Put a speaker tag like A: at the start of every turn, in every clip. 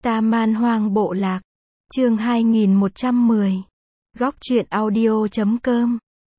A: Ta Man Hoang Bộ Lạc. Chương 2110. Góc truyện audio.com.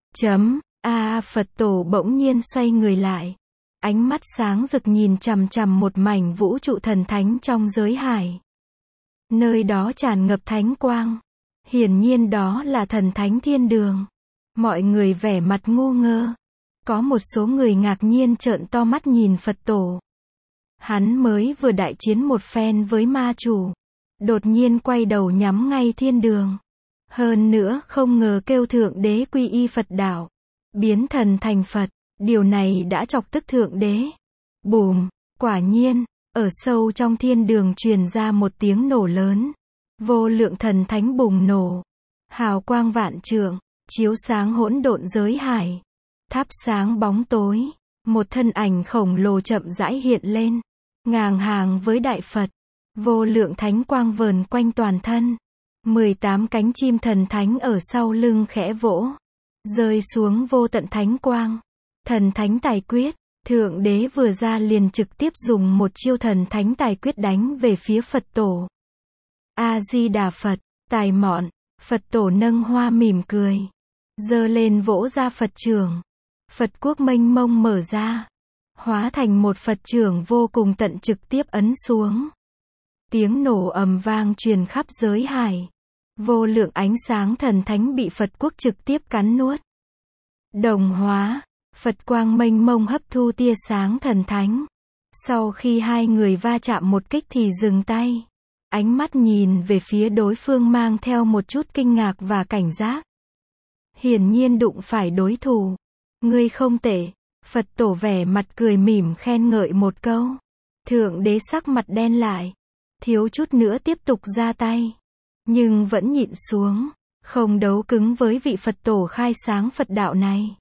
A: Phật tổ bỗng nhiên xoay người lại. Ánh mắt sáng rực nhìn chằm chằm một mảnh vũ trụ thần thánh trong giới hải. Nơi đó tràn ngập thánh quang. Hiển nhiên đó là thần thánh thiên đường. Mọi người vẻ mặt ngu ngơ. Có một số người ngạc nhiên trợn to mắt nhìn Phật tổ. Hắn mới vừa đại chiến một phen với ma chủ. Đột nhiên quay đầu nhắm ngay thiên đường. Hơn nữa không ngờ kêu thượng đế quy y Phật đạo. Biến thần thành Phật. Điều này đã chọc tức thượng đế. Bùm, quả nhiên, ở sâu trong thiên đường truyền ra một tiếng nổ lớn. Vô lượng thần thánh bùng nổ. Hào quang vạn trượng, chiếu sáng hỗn độn giới hải. Thắp sáng bóng tối. Một thân ảnh khổng lồ chậm rãi hiện lên. Ngang hàng với Đại Phật. Vô lượng thánh quang vờn quanh toàn thân. 18 cánh chim thần thánh ở sau lưng khẽ vỗ. Rơi xuống vô tận thánh quang. Thần thánh tài quyết. Thượng đế vừa ra liền trực tiếp dùng một chiêu thần thánh tài quyết đánh về phía Phật tổ. A-di-đà Phật, tài mọn. Phật tổ nâng hoa mỉm cười. Giơ lên vỗ ra Phật chưởng. Phật quốc mênh mông mở ra. Hóa thành một Phật chưởng vô cùng tận trực tiếp ấn xuống. Tiếng nổ ầm vang truyền khắp giới hải. Vô lượng ánh sáng thần thánh bị Phật quốc trực tiếp cắn nuốt. Đồng hóa. Phật quang mênh mông hấp thu tia sáng thần thánh. Sau khi hai người va chạm một kích thì dừng tay. Ánh mắt nhìn về phía đối phương mang theo một chút kinh ngạc và cảnh giác. Hiển nhiên đụng phải đối thủ. Ngươi không tệ. Phật tổ vẻ mặt cười mỉm khen ngợi một câu. Thượng đế sắc mặt đen lại. Thiếu chút nữa tiếp tục ra tay. Nhưng vẫn nhịn xuống. Không đấu cứng với vị Phật tổ khai sáng Phật đạo này.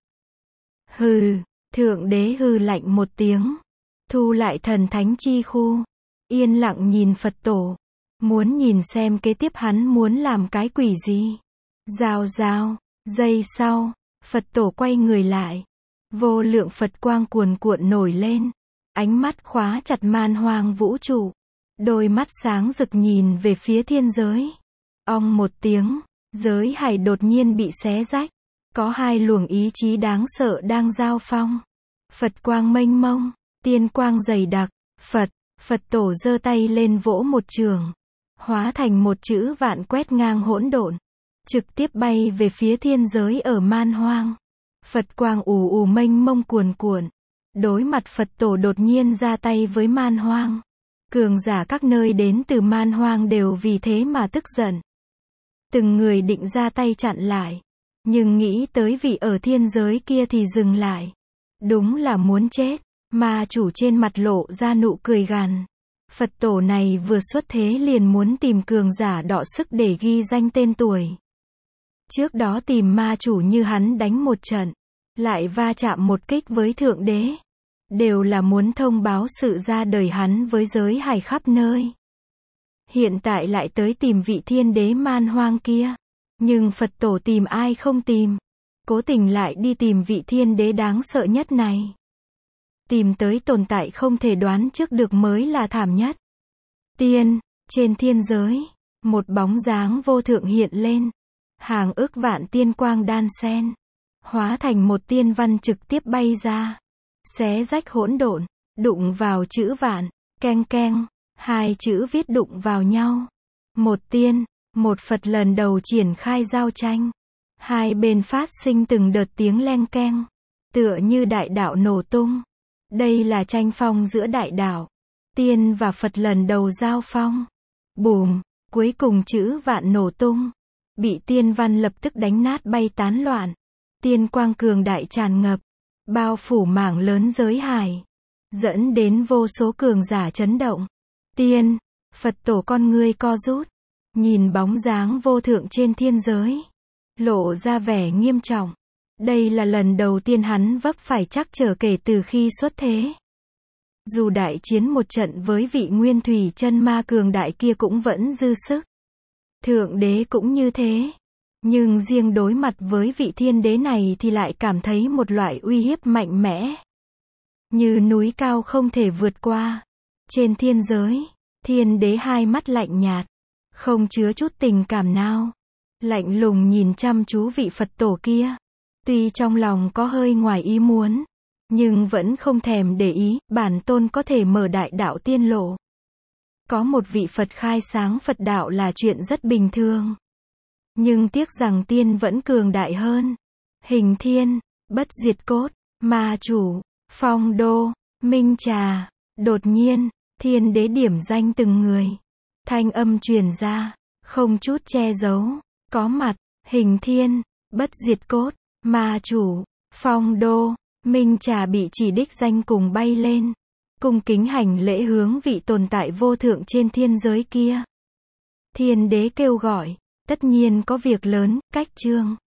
A: Hừ, thượng đế hừ lạnh một tiếng. Thu lại thần thánh chi khu. Yên lặng nhìn Phật tổ. Muốn nhìn xem kế tiếp hắn muốn làm cái quỷ gì. Rào rào, giây sau, Phật tổ quay người lại. Vô lượng Phật quang cuồn cuộn nổi lên. Ánh mắt khóa chặt man hoang vũ trụ. Đôi mắt sáng rực nhìn về phía thiên giới. Ong một tiếng, giới hải đột nhiên bị xé rách. Có hai luồng ý chí đáng sợ đang giao phong. Phật quang mênh mông, tiên quang dày đặc. Phật tổ giơ tay lên vỗ một chưởng. Hóa thành một chữ vạn quét ngang hỗn độn. Trực tiếp bay về phía thiên giới ở man hoang. Phật quang ù ù mênh mông cuồn cuộn. Đối mặt Phật tổ đột nhiên ra tay với man hoang. Cường giả các nơi đến từ man hoang đều vì thế mà tức giận. Từng người định ra tay chặn lại. Nhưng nghĩ tới vị ở thiên giới kia thì dừng lại. Đúng là muốn chết. Ma chủ trên mặt lộ ra nụ cười gằn. Phật tổ này vừa xuất thế liền muốn tìm cường giả đọ sức để ghi danh tên tuổi. Trước đó tìm ma chủ như hắn đánh một trận. Lại va chạm một kích với thượng đế. Đều là muốn thông báo sự ra đời hắn với giới hải khắp nơi. Hiện tại lại tới tìm vị thiên đế man hoang kia. Nhưng Phật tổ tìm ai không tìm. Cố tình lại đi tìm vị thiên đế đáng sợ nhất này. Tìm tới tồn tại không thể đoán trước được mới là thảm nhất. Trên thiên giới, một bóng dáng vô thượng hiện lên. Hàng ức vạn tiên quang đan xen. Hóa thành một tiên văn trực tiếp bay ra. Xé rách hỗn độn, đụng vào chữ vạn, keng keng. Hai chữ viết đụng vào nhau. Một tiên, một Phật lần đầu triển khai giao tranh. Hai bên phát sinh từng đợt tiếng leng keng. Tựa như đại đạo nổ tung. Đây là tranh phong giữa đại đạo. Tiên và Phật lần đầu giao phong. Bùm, cuối cùng chữ vạn nổ tung. Bị tiên văn lập tức đánh nát bay tán loạn. Tiên quang cường đại tràn ngập. Bao phủ mảng lớn giới hải. Dẫn đến vô số cường giả chấn động. Phật tổ con ngươi co rút. Nhìn bóng dáng vô thượng trên thiên giới. Lộ ra vẻ nghiêm trọng. Đây là lần đầu tiên hắn vấp phải trắc trở kể từ khi xuất thế. Dù đại chiến một trận với vị nguyên thủy chân ma cường đại kia cũng vẫn dư sức. Thượng đế cũng như thế. Nhưng riêng đối mặt với vị thiên đế này thì lại cảm thấy một loại uy hiếp mạnh mẽ. Như núi cao không thể vượt qua. Trên thiên giới, Thiên đế hai mắt lạnh nhạt, không chứa chút tình cảm nào. Lạnh lùng nhìn chăm chú vị Phật tổ kia. Tuy trong lòng có hơi ngoài ý muốn, nhưng vẫn không thèm để ý, bản tôn có thể mở đại đạo tiên lộ. Có một vị Phật khai sáng Phật đạo là chuyện rất bình thường. Nhưng tiếc rằng tiên vẫn cường đại hơn. Hình thiên, bất diệt cốt, ma chủ, phong đô, minh trà. Đột nhiên, thiên đế điểm danh từng người. Thanh âm truyền ra, không chút che giấu. Có mặt, hình thiên, bất diệt cốt, ma chủ, phong đô, minh trà bị chỉ đích danh cùng bay lên. Cung kính hành lễ hướng vị tồn tại vô thượng trên thiên giới kia. Thiên đế kêu gọi, tất nhiên có việc lớn, cách chương.